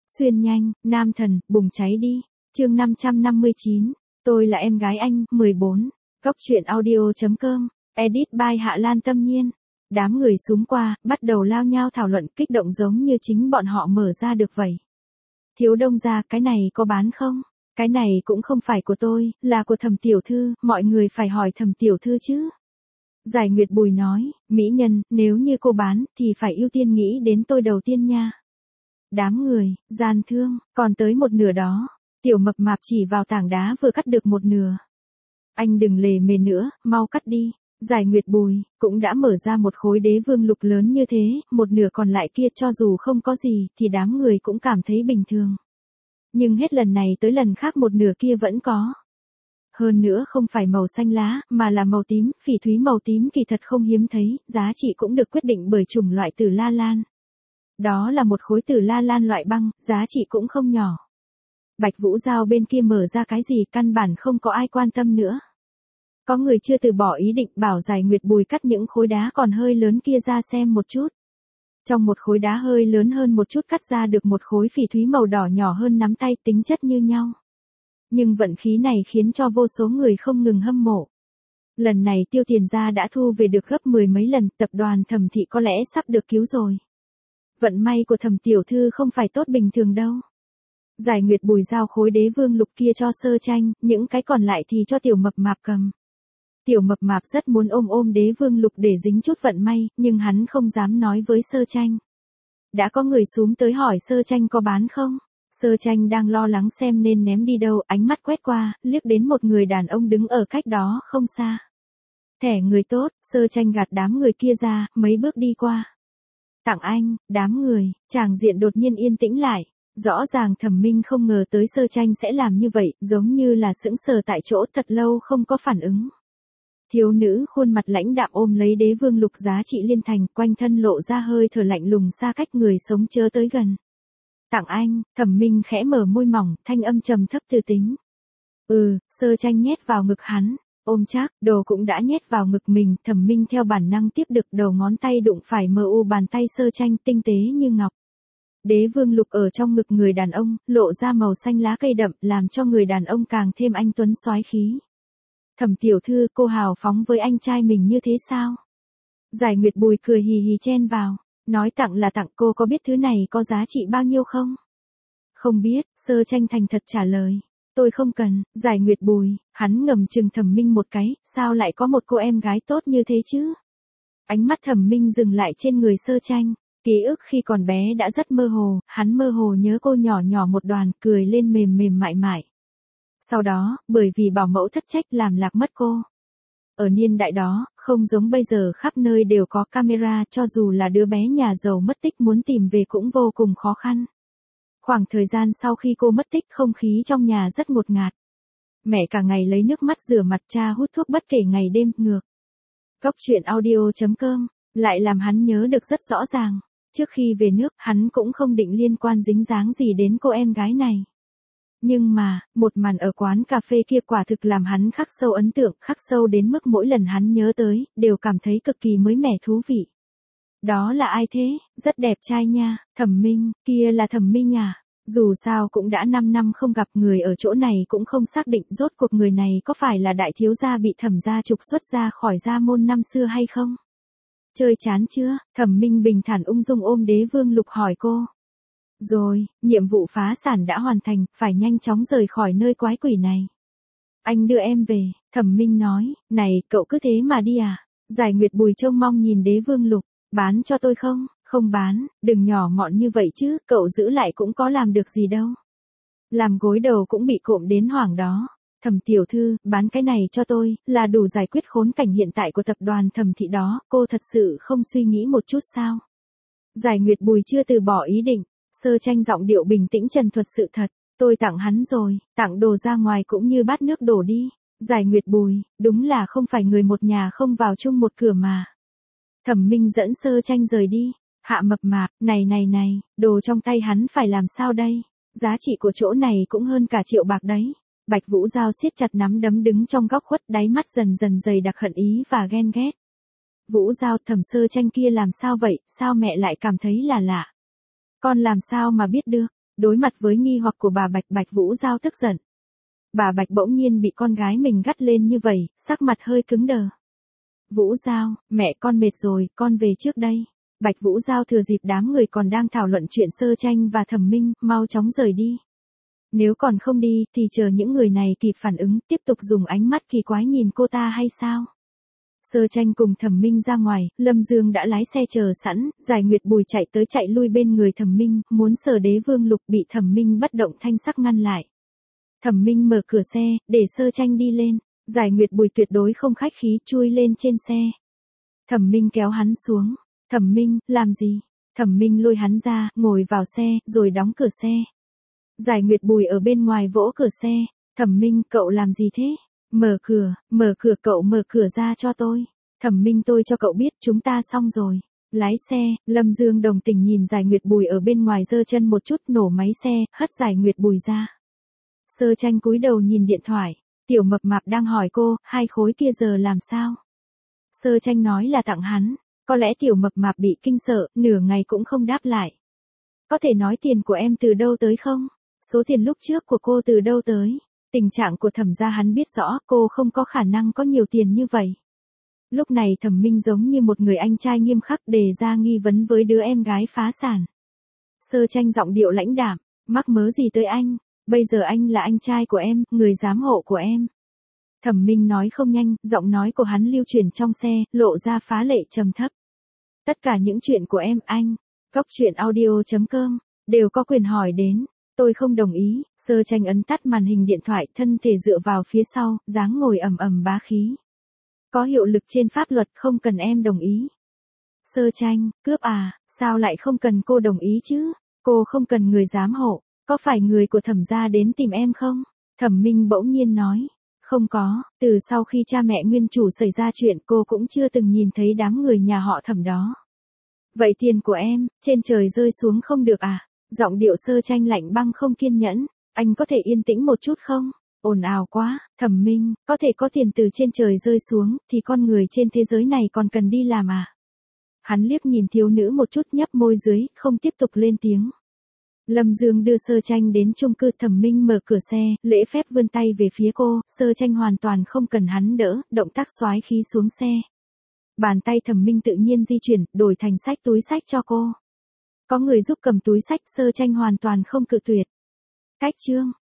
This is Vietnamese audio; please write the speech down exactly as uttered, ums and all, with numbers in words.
Xuyên nhanh, nam thần, bùng cháy đi. Chương năm trăm năm mươi chín. Tôi là em gái anh, mười bốn. Góc truyện audio chấm com. Edit by Hạ Lan Tâm Nhiên. Đám người xúm qua, bắt đầu lao nhau thảo luận kích động giống như chính bọn họ mở ra được vậy. Thiếu Đông gia, cái này có bán không? Cái này cũng không phải của tôi, là của Thẩm tiểu thư, mọi người phải hỏi Thẩm tiểu thư chứ. Giải Nguyệt Bùi nói, mỹ nhân, nếu như cô bán, thì phải ưu tiên nghĩ đến tôi đầu tiên nha. Đám người, gian thương, còn tới một nửa đó. Tiểu Mập Mạp chỉ vào tảng đá vừa cắt được một nửa. Anh đừng lề mề nữa, mau cắt đi. Giải Nguyệt Bùi, cũng đã mở ra một khối đế vương lục lớn như thế, một nửa còn lại kia cho dù không có gì, thì đám người cũng cảm thấy bình thường. Nhưng hết lần này tới lần khác một nửa kia vẫn có. Hơn nữa không phải màu xanh lá, mà là màu tím, phỉ thúy màu tím kỳ thật không hiếm thấy, giá trị cũng được quyết định bởi chủng loại tử la lan. Đó là một khối tử la lan loại băng, giá trị cũng không nhỏ. Bạch Vũ Giao bên kia mở ra cái gì căn bản không có ai quan tâm nữa. Có người chưa từ bỏ ý định bảo Giải Nguyệt Bùi cắt những khối đá còn hơi lớn kia ra xem một chút. Trong một khối đá hơi lớn hơn một chút cắt ra được một khối phỉ thúy màu đỏ nhỏ hơn nắm tay, tính chất như nhau. Nhưng vận khí này khiến cho vô số người không ngừng hâm mộ. Lần này Tiêu Tiền gia đã thu về được gấp mười mấy lần, tập đoàn Thẩm thị có lẽ sắp được cứu rồi. Vận may của Thẩm tiểu thư không phải tốt bình thường đâu. Giải Nguyệt Bùi giao khối đế vương lục kia cho Sơ Tranh, những cái còn lại thì cho Tiểu Mập Mạp cầm. Tiểu Mập Mạp rất muốn ôm ôm đế vương lục để dính chút vận may, nhưng hắn không dám nói với Sơ Tranh. Đã có người xúm tới hỏi Sơ Tranh có bán không? Sơ Tranh đang lo lắng xem nên ném đi đâu, ánh mắt quét qua, liếc đến một người đàn ông đứng ở cách đó không xa. Thẻ người tốt, Sơ Tranh gạt đám người kia ra, mấy bước đi qua. Tặng anh, đám người, tràng diện đột nhiên yên tĩnh lại. Rõ ràng Thẩm Minh không ngờ tới Sơ Tranh sẽ làm như vậy, giống như là sững sờ tại chỗ thật lâu không có phản ứng. Thiếu nữ khuôn mặt lãnh đạm ôm lấy đế vương lục giá trị liên thành, quanh thân lộ ra hơi thở lạnh lùng xa cách người sống chớ tới gần. Tặng anh, Thẩm Minh khẽ mở môi mỏng, thanh âm trầm thấp từ tính. Ừ, Sơ Tranh nhét vào ngực hắn, ôm chắc, đồ cũng đã nhét vào ngực mình, Thẩm Minh theo bản năng tiếp được đầu ngón tay đụng phải mờ u bàn tay Sơ Tranh tinh tế như ngọc. Đế vương lục ở trong ngực người đàn ông, lộ ra màu xanh lá cây đậm, làm cho người đàn ông càng thêm anh tuấn soái khí. Thẩm tiểu thư, cô hào phóng với anh trai mình như thế sao? Giải Nguyệt Bùi cười hì hì chen vào, nói tặng là tặng, cô có biết thứ này có giá trị bao nhiêu không? Không biết, Sơ Tranh thành thật trả lời. Tôi không cần. Giải Nguyệt Bùi, hắn ngầm chừng Thẩm Minh một cái, sao lại có một cô em gái tốt như thế chứ? Ánh mắt Thẩm Minh dừng lại trên người Sơ Tranh. Ký ức khi còn bé đã rất mơ hồ, hắn mơ hồ nhớ cô nhỏ nhỏ một đoàn, cười lên mềm mềm mại mại. Sau đó, bởi vì bảo mẫu thất trách làm lạc mất cô. Ở niên đại đó, không giống bây giờ khắp nơi đều có camera, cho dù là đứa bé nhà giàu mất tích muốn tìm về cũng vô cùng khó khăn. Khoảng thời gian sau khi cô mất tích, không khí trong nhà rất ngột ngạt. Mẹ cả ngày lấy nước mắt rửa mặt, cha hút thuốc bất kể ngày đêm, ngược. Góc truyện audio chấm com, lại làm hắn nhớ được rất rõ ràng. Trước khi về nước, hắn cũng không định liên quan dính dáng gì đến cô em gái này. Nhưng mà, một màn ở quán cà phê kia quả thực làm hắn khắc sâu ấn tượng, khắc sâu đến mức mỗi lần hắn nhớ tới, đều cảm thấy cực kỳ mới mẻ thú vị. Đó là ai thế? Rất đẹp trai nha, Thẩm Minh, kia là Thẩm Minh à? Dù sao cũng đã năm năm không gặp, người ở chỗ này cũng không xác định rốt cuộc người này có phải là đại thiếu gia bị Thẩm gia trục xuất ra khỏi gia môn năm xưa hay không? Chơi chán chưa? Thẩm Minh bình thản ung dung ôm đế vương lục hỏi cô. Rồi, nhiệm vụ phá sản đã hoàn thành, phải nhanh chóng rời khỏi nơi quái quỷ này. Anh đưa em về, Thẩm Minh nói, này, cậu cứ thế mà đi à? Giải Nguyệt Bùi trông mong nhìn đế vương lục, bán cho tôi không? Không bán, đừng nhỏ mọn như vậy chứ, cậu giữ lại cũng có làm được gì đâu. Làm gối đầu cũng bị cộm đến hoảng đó. Thẩm tiểu thư, bán cái này cho tôi, là đủ giải quyết khốn cảnh hiện tại của tập đoàn Thẩm thị đó, cô thật sự không suy nghĩ một chút sao? Giải Nguyệt Bùi chưa từ bỏ ý định, Sơ Tranh giọng điệu bình tĩnh trần thuật sự thật, tôi tặng hắn rồi, tặng đồ ra ngoài cũng như bát nước đổ đi. Giải Nguyệt Bùi, đúng là không phải người một nhà không vào chung một cửa mà. Thẩm Minh dẫn Sơ Tranh rời đi. Hạ Mập Mạp, này này này, đồ trong tay hắn phải làm sao đây? Giá trị của chỗ này cũng hơn cả triệu bạc đấy. Bạch Vũ Giao siết chặt nắm đấm đứng trong góc khuất, đáy mắt dần dần dày đặc hận ý và ghen ghét. Vũ Giao, Thẩm Sơ Tranh kia làm sao vậy, sao mẹ lại cảm thấy là lạ? Con làm sao mà biết được? Đối mặt với nghi hoặc của bà Bạch, Bạch Vũ Giao tức giận. Bà Bạch bỗng nhiên bị con gái mình gắt lên như vậy, sắc mặt hơi cứng đờ. Vũ Giao, mẹ con mệt rồi, con về trước đây. Bạch Vũ Giao thừa dịp đám người còn đang thảo luận chuyện Sơ Tranh và Thẩm Minh, mau chóng rời đi. Nếu còn không đi, thì chờ những người này kịp phản ứng, tiếp tục dùng ánh mắt kỳ quái nhìn cô ta hay sao? Sơ Tranh cùng Thẩm Minh ra ngoài, Lâm Dương đã lái xe chờ sẵn, Giải Nguyệt Bùi chạy tới chạy lui bên người Thẩm Minh, muốn sờ Đế Vương Lục bị Thẩm Minh bất động thanh sắc ngăn lại. Thẩm Minh mở cửa xe, để Sơ Tranh đi lên, Giải Nguyệt Bùi tuyệt đối không khách khí chui lên trên xe. Thẩm Minh kéo hắn xuống, Thẩm Minh, làm gì? Thẩm Minh lôi hắn ra, ngồi vào xe, rồi đóng cửa xe. Giải Nguyệt Bùi ở bên ngoài vỗ cửa xe, Thẩm Minh, cậu làm gì thế? Mở cửa, mở cửa cậu mở cửa ra cho tôi. Thẩm Minh tôi cho cậu biết chúng ta xong rồi. Lái xe, Lâm Dương đồng tình nhìn Giải Nguyệt Bùi ở bên ngoài giơ chân một chút nổ máy xe, hất Giải Nguyệt Bùi ra. Sơ Tranh cúi đầu nhìn điện thoại, Tiểu Mập Mạp đang hỏi cô, hai khối kia giờ làm sao? Sơ Tranh nói là tặng hắn, có lẽ Tiểu Mập Mạp bị kinh sợ, nửa ngày cũng không đáp lại. Có thể nói tiền của em từ đâu tới không? Số tiền lúc trước của cô từ đâu tới? Tình trạng của Thẩm gia hắn biết rõ, cô không có khả năng có nhiều tiền như vậy. Lúc này Thẩm Minh giống như một người anh trai nghiêm khắc đề ra nghi vấn với đứa em gái phá sản. Sơ Tranh giọng điệu lãnh đạm, mắc mớ gì tới anh, bây giờ anh là anh trai của em, người giám hộ của em. Thẩm Minh nói không nhanh, giọng nói của hắn lưu chuyển trong xe, lộ ra phá lệ trầm thấp. Tất cả những chuyện của em, anh, Góc Chuyện Audio chấm com, đều có quyền hỏi đến. Tôi không đồng ý. Sơ Tranh ấn tắt màn hình điện thoại, thân thể dựa vào phía sau, dáng ngồi ầm ầm bá khí. Có hiệu lực trên pháp luật, không cần em đồng ý. Sơ Tranh, cướp à, sao lại không cần cô đồng ý chứ? Cô không cần người giám hộ, có phải người của Thẩm gia đến tìm em không? Thẩm Minh bỗng nhiên nói. Không có, từ sau khi cha mẹ nguyên chủ xảy ra chuyện cô cũng chưa từng nhìn thấy đám người nhà họ Thẩm đó. Vậy tiền của em, trên trời rơi xuống không được à? Giọng điệu Sơ Tranh lạnh băng không kiên nhẫn, anh có thể yên tĩnh một chút không? Ồn ào quá, Thẩm Minh, có thể có tiền từ trên trời rơi xuống, thì con người trên thế giới này còn cần đi làm à? Hắn liếc nhìn thiếu nữ một chút nhấp môi dưới, không tiếp tục lên tiếng. Lâm Dương đưa Sơ Tranh đến chung cư, Thẩm Minh mở cửa xe, lễ phép vươn tay về phía cô, Sơ Tranh hoàn toàn không cần hắn đỡ, động tác soái khí xuống xe. Bàn tay Thẩm Minh tự nhiên di chuyển, đổi thành xách túi xách cho cô. Có người giúp cầm túi xách, Sơ Tranh hoàn toàn không cự tuyệt. Cách chương